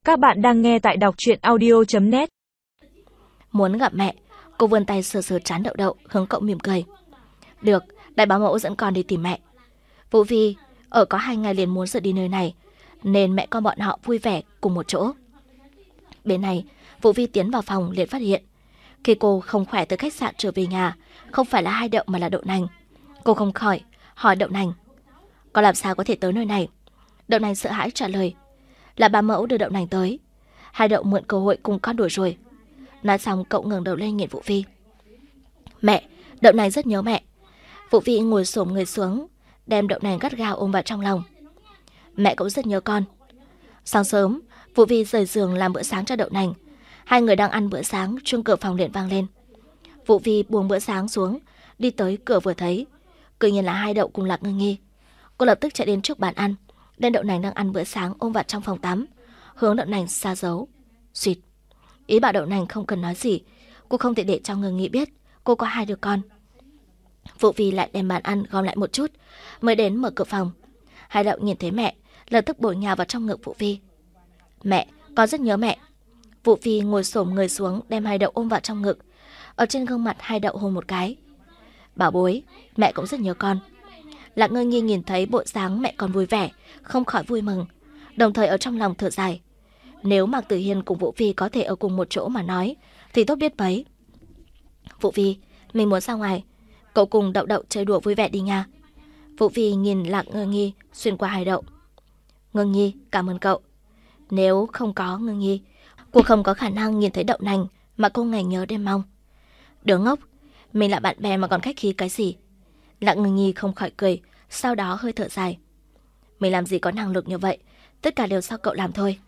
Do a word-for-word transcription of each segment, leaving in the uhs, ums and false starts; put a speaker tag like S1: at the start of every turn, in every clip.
S1: Các bạn đang nghe tại đọc truyện audio chấm net.
S2: Muốn gặp mẹ, cô vươn tay sờ sờ trán Đậu Đậu, hướng cậu mỉm cười. Được, đại bảo mẫu dẫn con đi tìm mẹ. Vũ Vi ở có hai ngày liền muốn rời đi nơi này, nên mẹ con bọn họ vui vẻ cùng một chỗ. Bên này, Vũ Vi tiến vào phòng liền phát hiện khi cô không khỏe từ khách sạn trở về nhà, không phải là Hai Đậu mà là Đậu Nành. Cô không khỏi hỏi Đậu Nành: con làm sao có thể tới nơi này? Đậu Nành sợ hãi trả lời: là bà mẫu đưa Đậu Nành tới. Hai Đậu mượn cơ hội cùng con đuổi rồi. Nói xong cậu ngẩng đầu lên nhìn Vũ Vi. Mẹ, Đậu Nành rất nhớ mẹ. Vũ Vi ngồi xổm người xuống, đem Đậu Nành gắt gao ôm vào trong lòng. Mẹ cũng rất nhớ con. Sáng sớm, Vũ Vi rời giường làm bữa sáng cho Đậu Nành. Hai người đang ăn bữa sáng, chuông cửa phòng liền vang lên. Vũ Vi buông bữa sáng xuống, đi tới cửa vừa thấy, tự nhiên là Hai Đậu cùng Lạc Ngưng Nhi. Cô lập tức chạy đến trước bàn ăn, đem Đậu Nành đang ăn bữa sáng ôm vào trong phòng tắm, hướng Đậu Nành xa giấu. Xịt. Ý bảo Đậu Nành không cần nói gì, cô không thể để cho Ngưng Nhi biết cô có hai đứa con. Vũ Vi lại đem bàn ăn gom lại một chút, mới đến mở cửa phòng. Hai Đậu nhìn thấy mẹ, lập tức bổ nhào vào trong ngực Vũ Vi. Mẹ, con rất nhớ mẹ. Vũ Vi ngồi xổm người xuống, đem Hai Đậu ôm vào trong ngực, ở trên gương mặt Hai Đậu hôn một cái. Bảo bối, mẹ cũng rất nhớ con. Lạc Ngưng Nhi nhìn thấy bộ dáng mẹ con vui vẻ, không khỏi vui mừng, đồng thời ở trong lòng thở dài. Nếu Mạc Tử Hiên cùng Vũ Vi có thể ở cùng một chỗ mà nói, thì tốt biết mấy. Vũ Vi, mình muốn ra ngoài, cậu cùng Đậu Đậu chơi đùa vui vẻ đi nha. Vũ Vi nhìn Lạc Ngưng Nhi xuyên qua Hai Đậu. Ngưng Nhi, cảm ơn cậu. Nếu không có Ngưng Nhi, cô không có khả năng nhìn thấy Đậu Nành mà cô ngày nhớ đêm mong. Đứa ngốc, mình là bạn bè mà còn khách khí cái gì? Lạc Ngưng Nhi không khỏi cười, sau đó hơi thở dài. Mình làm gì có năng lực như vậy, tất cả đều do cậu làm thôi.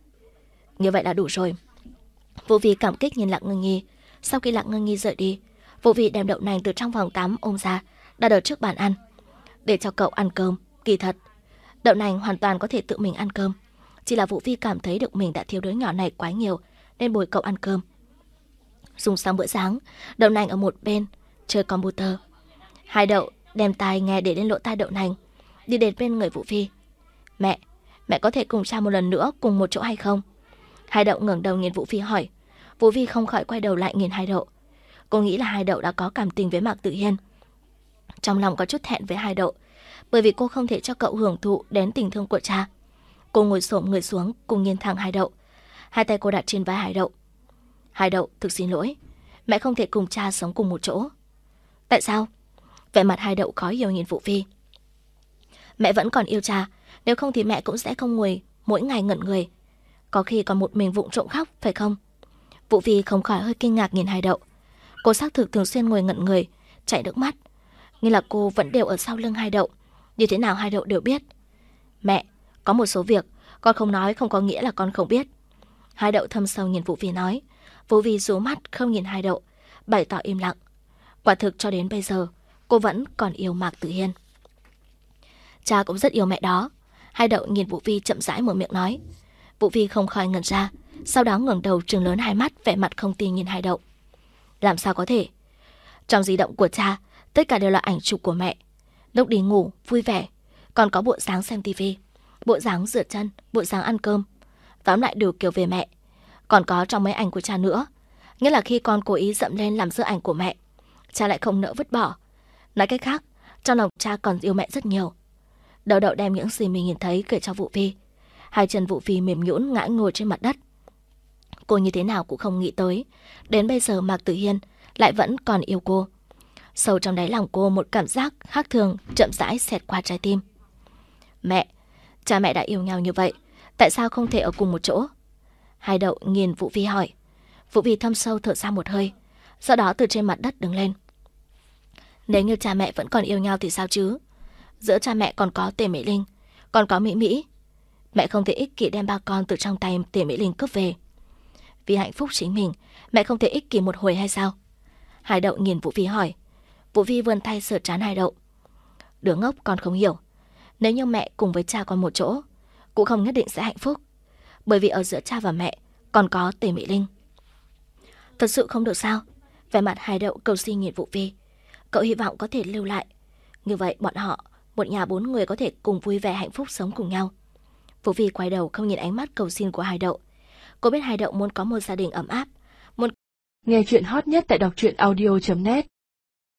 S2: Như vậy là đủ rồi. Vũ Vi cảm kích nhìn Lạc Ngưng Nhi. Sau khi Lạc Ngưng Nhi rời đi, Vũ Vi đem Đậu Nành từ trong phòng tắm ôm ra, đặt ở trước bàn ăn, để cho cậu ăn cơm. Kỳ thật, Đậu Nành hoàn toàn có thể tự mình ăn cơm, chỉ là Vũ Vi cảm thấy được mình đã thiếu đứa nhỏ này quá nhiều, nên bồi cậu ăn cơm. Dùng xong bữa sáng, Đậu Nành ở một bên chơi computer. Hai Đậu đem tai nghe để lên lỗ tai Đậu Nành, đi đến bên người Vũ Vi. Mẹ, mẹ có thể cùng cha một lần nữa cùng một chỗ hay không? Hai Đậu ngẩng đầu nhìn Vũ Vi hỏi. Vũ Vi không khỏi quay đầu lại nhìn Hai Đậu. Cô nghĩ là Hai Đậu đã có cảm tình với Mạc Tử Hiên. Trong lòng có chút thẹn với Hai Đậu, bởi vì cô không thể cho cậu hưởng thụ đến tình thương của cha. Cô ngồi xổm người xuống cùng nhìn thẳng Hai Đậu. Hai tay cô đặt trên vai Hai Đậu. Hai Đậu, thực xin lỗi, mẹ không thể cùng cha sống cùng một chỗ. Tại sao? Vẻ mặt Hai Đậu khó hiểu nhìn Vũ Vi. Mẹ vẫn còn yêu cha, nếu không thì mẹ cũng sẽ không ngồi mỗi ngày ngẩn người, có khi còn một mình vụng trộm khóc, phải không? Vũ Vi không khỏi hơi kinh ngạc nhìn Hai Đậu. Cô xác thực thường xuyên ngồi ngẩn người, chảy nước mắt, như là cô vẫn đều ở sau lưng Hai Đậu, như thế nào Hai Đậu đều biết. Mẹ, có một số việc con không nói không có nghĩa là con không biết. Hai Đậu thâm sâu nhìn Vũ Vi nói. Vũ Vi rũ mắt không nhìn Hai Đậu, bày tỏ im lặng. Quả thực cho đến bây giờ cô vẫn còn yêu Mạc Tử Hiên. Cha cũng rất yêu mẹ đó. Hai Đậu nhìn Vũ Vi chậm rãi mở miệng nói. Vũ Vi không khỏi ngẩn ra, sau đó ngẩng đầu trừng lớn hai mắt, vẻ mặt không tin nhìn Hai Đậu. Làm sao có thể? Trong di động của cha, tất cả đều là ảnh chụp của mẹ. Lúc đi ngủ, vui vẻ, còn có bộ dáng xem tivi, bộ dáng rửa chân, bộ dáng ăn cơm, tóm lại đều kiểu về mẹ. Còn có trong mấy ảnh của cha nữa, nghĩa là khi con cố ý dậm lên làm dơ ảnh của mẹ, cha lại không nỡ vứt bỏ. Nói cách khác, trong lòng cha còn yêu mẹ rất nhiều. Đậu Đậu đem những gì mình nhìn thấy kể cho Vũ Vi. Hai chân Vũ Vi mềm nhũn ngã ngồi trên mặt đất. Cô như thế nào cũng không nghĩ tới, đến bây giờ Mạc Tử Hiên lại vẫn còn yêu cô. Sâu trong đáy lòng cô một cảm giác khác thường chậm rãi xẹt qua trái tim. Mẹ, cha mẹ đã yêu nhau như vậy, tại sao không thể ở cùng một chỗ? Hai Đậu nhìn Vũ Vi hỏi. Vũ Vi thâm sâu thở ra một hơi, sau đó từ trên mặt đất đứng lên. Nếu như cha mẹ vẫn còn yêu nhau thì sao chứ? Giữa cha mẹ còn có Tề Mỹ Linh, còn có Mỹ Mỹ. Mẹ không thể ích kỷ đem ba con từ trong tay Tề Mỹ Linh cướp về. Vì hạnh phúc chính mình, mẹ không thể ích kỷ một hồi hay sao? Hai Đậu nhìn Vũ Vi hỏi. Vũ Vi vươn tay sờ trán Hai Đậu. Đứa ngốc, con không hiểu. Nếu như mẹ cùng với cha con một chỗ, cũng không nhất định sẽ hạnh phúc, bởi vì ở giữa cha và mẹ còn có Tề Mỹ Linh. Thật sự không được sao? Vẻ mặt Hai Đậu cầu xin nhìn Vũ Vi. Cậu hy vọng có thể lưu lại, như vậy bọn họ, một nhà bốn người có thể cùng vui vẻ hạnh phúc sống cùng nhau. Vũ Vi quay đầu không nhìn ánh mắt cầu xin của Hai Đậu, Cô biết Hải Đậu muốn có một gia đình ấm áp. Muốn...
S1: Nghe chuyện hot nhất tại đọc truyện audio chấm net